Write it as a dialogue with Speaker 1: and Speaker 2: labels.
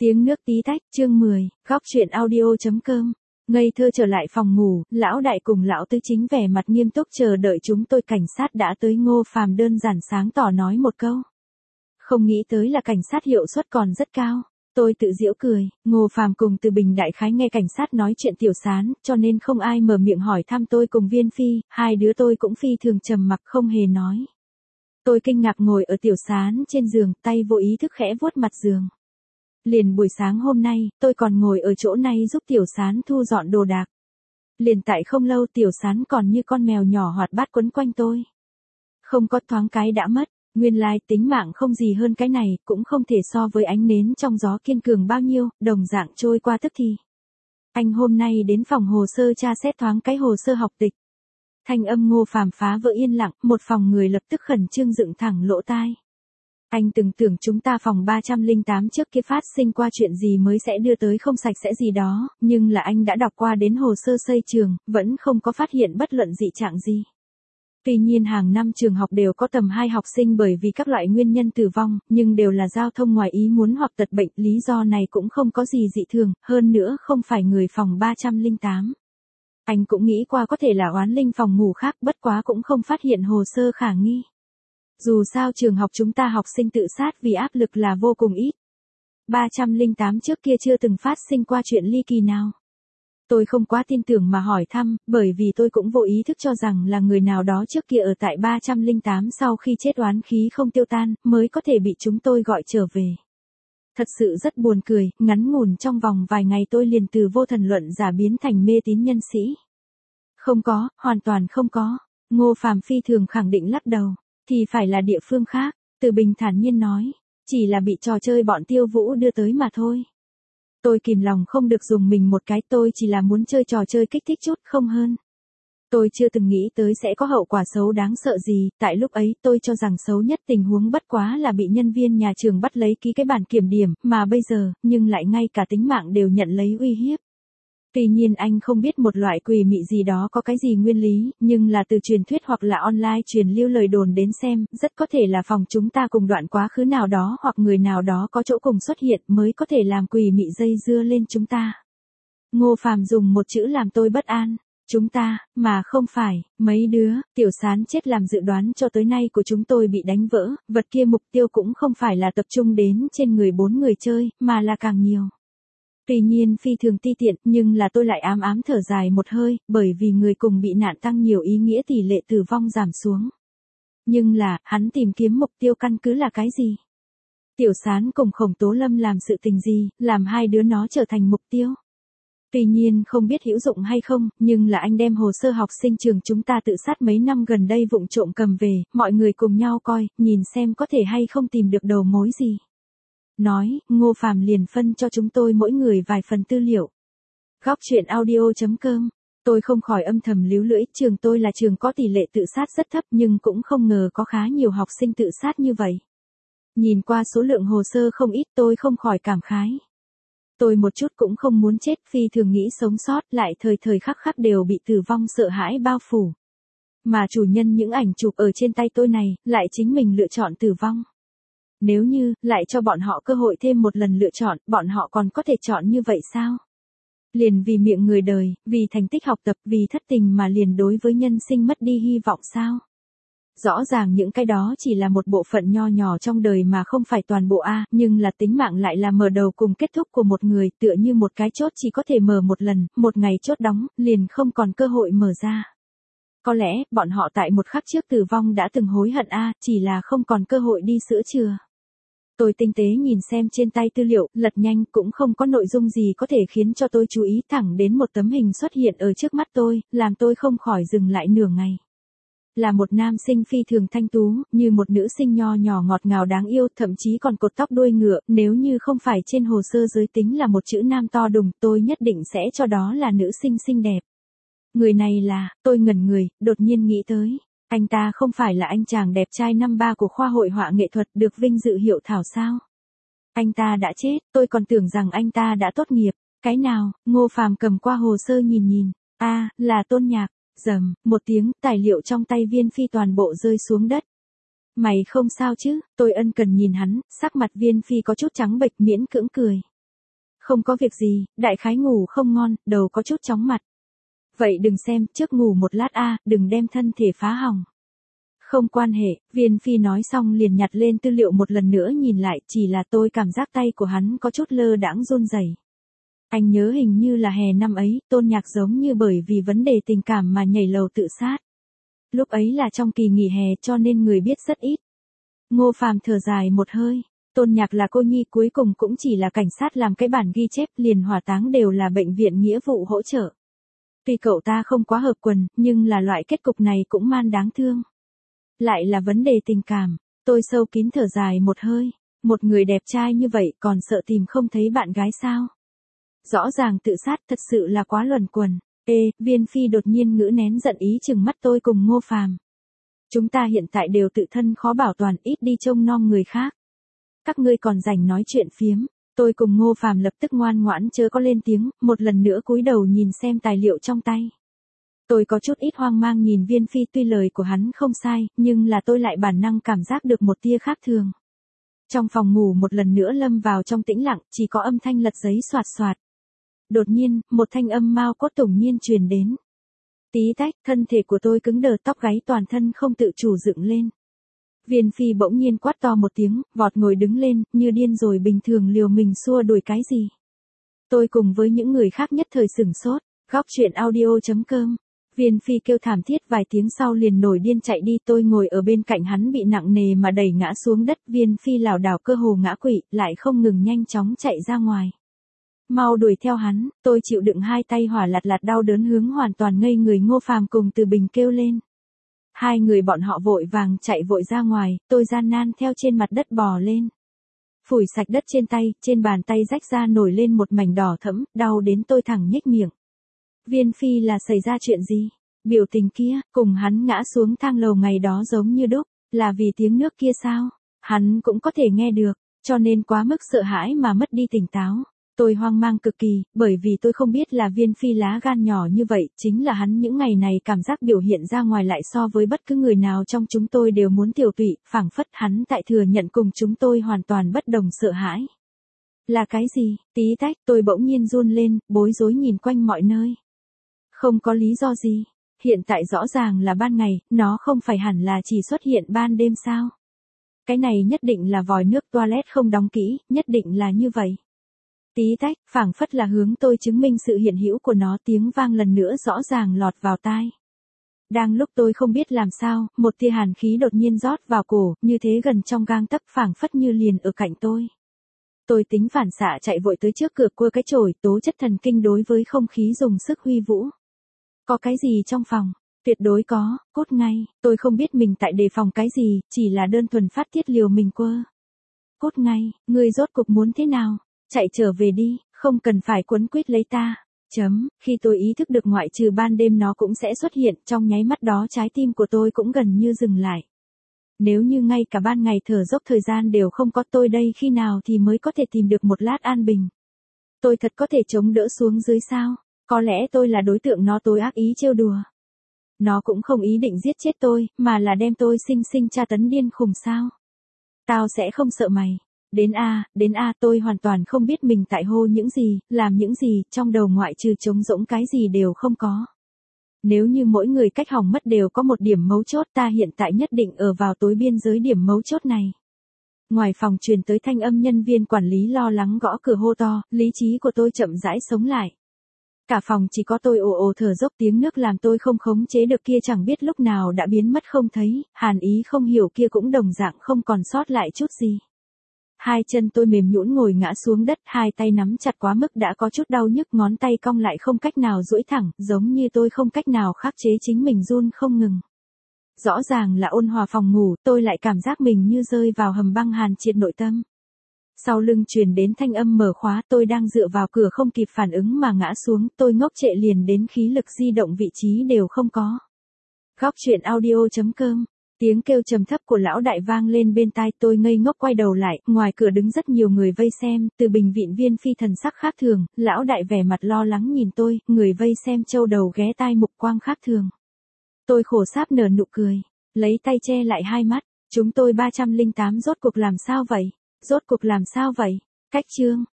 Speaker 1: Tiếng nước tí tách, chương 10, góc truyện audio.com. Ngây thơ trở lại phòng ngủ, lão đại cùng lão tứ chính vẻ mặt nghiêm túc chờ đợi chúng tôi. Cảnh sát đã tới. Ngô Phàm đơn giản sáng tỏ nói một câu. Không nghĩ tới là cảnh sát hiệu suất còn rất cao. Tôi tự giễu cười. Ngô Phàm cùng Từ Bình đại khái nghe cảnh sát nói chuyện Tiểu Sán, cho nên không ai mở miệng hỏi thăm tôi cùng Viên Phi. Hai đứa tôi cũng phi thường trầm mặc không hề nói. Tôi kinh ngạc ngồi ở Tiểu Sán trên giường, tay vô ý thức khẽ vuốt mặt giường. Liền buổi sáng hôm nay, tôi còn ngồi ở chỗ này giúp Tiểu Sán thu dọn đồ đạc. Liền tại không lâu Tiểu Sán còn như con mèo nhỏ hoạt bát quấn quanh tôi. Không có thoáng cái đã mất, nguyên lai tính mạng không gì hơn cái này, cũng không thể so với ánh nến trong gió kiên cường bao nhiêu, đồng dạng trôi qua tức thì. Anh hôm nay đến phòng hồ sơ tra xét thoáng cái hồ sơ học tịch. Thanh âm Ngô Phàm phá vỡ yên lặng, một phòng người lập tức khẩn trương dựng thẳng lỗ tai. Anh từng tưởng chúng ta phòng 308 trước kia phát sinh qua chuyện gì mới sẽ đưa tới không sạch sẽ gì đó, nhưng là anh đã đọc qua đến hồ sơ xây trường, vẫn không có phát hiện bất luận dị trạng gì. Tuy nhiên hàng năm trường học đều có tầm 2 học sinh bởi vì các loại nguyên nhân tử vong, nhưng đều là giao thông ngoài ý muốn hoặc tật bệnh, lý do này cũng không có gì dị thường, hơn nữa không phải người phòng 308. Anh cũng nghĩ qua có thể là oán linh phòng ngủ khác, bất quá cũng không phát hiện hồ sơ khả nghi. Dù sao trường học chúng ta học sinh tự sát vì áp lực là vô cùng ít. 308 trước kia chưa từng phát sinh qua chuyện ly kỳ nào. Tôi không quá tin tưởng mà hỏi thăm, bởi vì tôi cũng vô ý thức cho rằng là người nào đó trước kia ở tại 308 sau khi chết oán khí không tiêu tan, mới có thể bị chúng tôi gọi trở về. Thật sự rất buồn cười, ngắn ngủn trong vòng vài ngày tôi liền từ vô thần luận giả biến thành mê tín nhân sĩ. Không có, hoàn toàn không có. Ngô Phàm phi thường khẳng định lắc đầu. Thì phải là địa phương khác, Từ Bình thản nhiên nói. Chỉ là bị trò chơi bọn Tiêu Vũ đưa tới mà thôi. Tôi kìm lòng không được dùng mình một cái, tôi chỉ là muốn chơi trò chơi kích thích chút không hơn. Tôi chưa từng nghĩ tới sẽ có hậu quả xấu đáng sợ gì, tại lúc ấy tôi cho rằng xấu nhất tình huống bất quá là bị nhân viên nhà trường bắt lấy ký cái bản kiểm điểm, mà bây giờ, nhưng lại ngay cả tính mạng đều nhận lấy uy hiếp. Tuy nhiên anh không biết một loại quỷ mị gì đó có cái gì nguyên lý, nhưng là từ truyền thuyết hoặc là online truyền lưu lời đồn đến xem, rất có thể là phòng chúng ta cùng đoạn quá khứ nào đó hoặc người nào đó có chỗ cùng xuất hiện mới có thể làm quỷ mị dây dưa lên chúng ta. Ngô Phàm dùng một chữ làm tôi bất an. Chúng ta, mà không phải, mấy đứa. Tiểu Sán chết làm dự đoán cho tới nay của chúng tôi bị đánh vỡ, vật kia mục tiêu cũng không phải là tập trung đến trên người 4 người chơi, mà là càng nhiều. Tuy nhiên phi thường ti tiện, nhưng là tôi lại ám ám thở dài một hơi, bởi vì người cùng bị nạn tăng nhiều ý nghĩa tỷ lệ tử vong giảm xuống. Nhưng là, hắn tìm kiếm mục tiêu căn cứ là cái gì? Tiểu Sán cùng Khổng Tố Lâm làm sự tình gì, làm hai đứa nó trở thành mục tiêu? Tuy nhiên không biết hữu dụng hay không, nhưng là anh đem hồ sơ học sinh trường chúng ta tự sát mấy năm gần đây vụng trộm cầm về, mọi người cùng nhau coi, nhìn xem có thể hay không tìm được đầu mối gì. Nói, Ngô Phàm liền phân cho chúng tôi mỗi người vài phần tư liệu. Góc truyện audio.com. Tôi không khỏi âm thầm líu lưỡi, trường tôi là trường có tỷ lệ tự sát rất thấp nhưng cũng không ngờ có khá nhiều học sinh tự sát như vậy. Nhìn qua số lượng hồ sơ không ít tôi không khỏi cảm khái. Tôi một chút cũng không muốn chết, phi thường nghĩ sống sót, lại thời thời khắc khắc đều bị tử vong sợ hãi bao phủ. Mà chủ nhân những ảnh chụp ở trên tay tôi này, lại chính mình lựa chọn tử vong. Nếu như, lại cho bọn họ cơ hội thêm một lần lựa chọn, bọn họ còn có thể chọn như vậy sao? Liền vì miệng người đời, vì thành tích học tập, vì thất tình mà liền đối với nhân sinh mất đi hy vọng sao? Rõ ràng những cái đó chỉ là một bộ phận nho nhỏ trong đời mà không phải toàn bộ a, nhưng là tính mạng lại là mở đầu cùng kết thúc của một người, tựa như một cái chốt chỉ có thể mở một lần, một ngày chốt đóng, liền không còn cơ hội mở ra. Có lẽ, bọn họ tại một khắc trước tử vong đã từng hối hận a, chỉ là không còn cơ hội đi sửa chữa. Tôi tinh tế nhìn xem trên tay tư liệu, lật nhanh cũng không có nội dung gì có thể khiến cho tôi chú ý, thẳng đến một tấm hình xuất hiện ở trước mắt tôi, làm tôi không khỏi dừng lại nửa ngày. Là một nam sinh phi thường thanh tú, như một nữ sinh nho nhỏ ngọt ngào đáng yêu, thậm chí còn cột tóc đuôi ngựa, nếu như không phải trên hồ sơ giới tính là một chữ nam to đùng, tôi nhất định sẽ cho đó là nữ sinh xinh đẹp. Người này là, tôi ngẩn người, đột nhiên nghĩ tới. Anh ta không phải là anh chàng đẹp trai năm 3 của khoa hội họa nghệ thuật được vinh dự hiệu thảo sao? Anh ta đã chết, tôi còn tưởng rằng anh ta đã tốt nghiệp. Cái nào? Ngô Phàm cầm qua hồ sơ nhìn nhìn. Là Tôn Nhạc. Rầm, một tiếng, tài liệu trong tay Viên Phi toàn bộ rơi xuống đất. Mày không sao chứ? Tôi ân cần nhìn hắn, sắc mặt Viên Phi có chút trắng bệch miễn cưỡng cười. Không có việc gì, đại khái ngủ không ngon, đầu có chút chóng mặt. Vậy đừng xem, trước ngủ một lát đừng đem thân thể phá hỏng. Không quan hệ, Viên Phi nói xong liền nhặt lên tư liệu một lần nữa nhìn lại, chỉ là tôi cảm giác tay của hắn có chút lơ đãng run rẩy. Anh nhớ hình như là hè năm ấy, Tôn Nhạc giống như bởi vì vấn đề tình cảm mà nhảy lầu tự sát. Lúc ấy là trong kỳ nghỉ hè cho nên người biết rất ít. Ngô Phàm thở dài một hơi. Tôn Nhạc là cô nhi cuối cùng cũng chỉ là cảnh sát làm cái bản ghi chép, liền hỏa táng đều là bệnh viện nghĩa vụ hỗ trợ. Tuy cậu ta không quá hợp quần, nhưng là loại kết cục này cũng man đáng thương. Lại là vấn đề tình cảm, tôi sâu kín thở dài một hơi. Một người đẹp trai như vậy còn sợ tìm không thấy bạn gái sao? Rõ ràng tự sát thật sự là quá luẩn quẩn. Viên Phi đột nhiên ngữ nén giận ý chừng mắt tôi cùng Ngô Phàm. Chúng ta hiện tại đều tự thân khó bảo toàn, ít đi trông nom người khác. Các ngươi còn rảnh nói chuyện phiếm. Tôi cùng Ngô Phàm lập tức ngoan ngoãn chớ có lên tiếng, một lần nữa cúi đầu nhìn xem tài liệu trong tay. Tôi có chút ít hoang mang nhìn Viên Phi, tuy lời của hắn không sai, nhưng là tôi lại bản năng cảm giác được một tia khác thường. Trong phòng ngủ một lần nữa lâm vào trong tĩnh lặng, chỉ có âm thanh lật giấy xoạt xoạt. Đột nhiên, một thanh âm mao cốt tủng nhiên truyền đến. Tí tách, thân thể của tôi cứng đờ, tóc gáy toàn thân không tự chủ dựng lên. Viên Phi bỗng nhiên quát to một tiếng, vọt ngồi đứng lên, như điên rồi bình thường liều mình xua đuổi cái gì. Tôi cùng với những người khác nhất thời sửng sốt. Góc truyện audio.com. Viên Phi kêu thảm thiết vài tiếng sau liền nổi điên chạy đi, tôi ngồi ở bên cạnh hắn bị nặng nề mà đẩy ngã xuống đất. Viên Phi lảo đảo cơ hồ ngã quỵ, lại không ngừng nhanh chóng chạy ra ngoài. Mau đuổi theo hắn, tôi chịu đựng hai tay hỏa lạt lạt đau đớn hướng hoàn toàn ngây người Ngô Phàm cùng Từ Bình kêu lên. Hai người bọn họ vội vàng chạy vội ra ngoài, tôi gian nan theo trên mặt đất bò lên. Phủi sạch đất trên tay, trên bàn tay rách ra nổi lên một mảnh đỏ thẫm, đau đến tôi thẳng nhếch miệng. Viên Phi là xảy ra chuyện gì? Biểu tình kia, cùng hắn ngã xuống thang lầu ngày đó giống như đúc, là vì tiếng nước kia sao? Hắn cũng có thể nghe được, cho nên quá mức sợ hãi mà mất đi tỉnh táo. Tôi hoang mang cực kỳ, bởi vì tôi không biết là Viên Phi lá gan nhỏ như vậy, chính là hắn những ngày này cảm giác biểu hiện ra ngoài lại so với bất cứ người nào trong chúng tôi đều muốn tiểu tụy, phảng phất hắn tại thừa nhận cùng chúng tôi hoàn toàn bất đồng sợ hãi. Là cái gì? Tí tách, tôi bỗng nhiên run lên, bối rối nhìn quanh mọi nơi. Không có lý do gì. Hiện tại rõ ràng là ban ngày, nó không phải hẳn là chỉ xuất hiện ban đêm sao? Cái này nhất định là vòi nước toilet không đóng kỹ, nhất định là như vậy. Tí tách, phảng phất là hướng tôi chứng minh sự hiện hữu của nó, tiếng vang lần nữa rõ ràng lọt vào tai. Đang lúc tôi không biết làm sao, một tia hàn khí đột nhiên rót vào cổ, như thế gần trong gang tấc, phảng phất như liền ở cạnh tôi. Tôi tính phản xạ chạy vội tới trước cửa cua cái chổi, tố chất thần kinh đối với không khí dùng sức huy vũ. Có cái gì trong phòng? Tuyệt đối có, cút ngay, tôi không biết mình tại đề phòng cái gì, chỉ là đơn thuần phát tiết liều mình quơ. Cút ngay, ngươi rốt cục muốn thế nào? Chạy trở về đi, không cần phải quấn quýt lấy ta. Khi tôi ý thức được ngoại trừ ban đêm nó cũng sẽ xuất hiện, trong nháy mắt đó trái tim của tôi cũng gần như dừng lại. Nếu như ngay cả ban ngày thở dốc thời gian đều không có, tôi đây khi nào thì mới có thể tìm được một lát an bình. Tôi thật có thể chống đỡ xuống dưới sao? Có lẽ tôi là đối tượng nó tối ác ý trêu đùa. Nó cũng không ý định giết chết tôi, mà là đem tôi sinh sinh tra tấn điên khùng sao? Tao sẽ không sợ mày. Đến a, tôi hoàn toàn không biết mình tại hô những gì, làm những gì, trong đầu ngoại trừ trống rỗng cái gì đều không có. Nếu như mỗi người cách hỏng mất đều có một điểm mấu chốt, ta hiện tại nhất định ở vào tối biên giới điểm mấu chốt này. Ngoài phòng truyền tới thanh âm nhân viên quản lý lo lắng gõ cửa hô to, lý trí của tôi chậm rãi sống lại. Cả phòng chỉ có tôi ồ ồ thở dốc, tiếng nước làm tôi không khống chế được kia chẳng biết lúc nào đã biến mất không thấy, hàn ý không hiểu kia cũng đồng dạng không còn sót lại chút gì. Hai chân tôi mềm nhũn ngồi ngã xuống đất, hai tay nắm chặt quá mức đã có chút đau nhức, ngón tay cong lại không cách nào duỗi thẳng, giống như tôi không cách nào khắc chế chính mình run không ngừng. Rõ ràng là ôn hòa phòng ngủ, tôi lại cảm giác mình như rơi vào hầm băng hàn triệt nội tâm. Sau lưng truyền đến thanh âm mở khóa, tôi đang dựa vào cửa không kịp phản ứng mà ngã xuống, tôi ngốc trệ liền đến khí lực di động vị trí đều không có. Góc truyện audio.com. Tiếng kêu trầm thấp của lão đại vang lên bên tai, tôi ngây ngốc quay đầu lại, ngoài cửa đứng rất nhiều người vây xem, Từ Bình Viện Viên Phi thần sắc khác thường, lão đại vẻ mặt lo lắng nhìn tôi, người vây xem châu đầu ghé tai mục quang khác thường. Tôi khổ sáp nở nụ cười, lấy tay che lại hai mắt, chúng tôi 308 rốt cuộc làm sao vậy? Rốt cuộc làm sao vậy? Cách chương.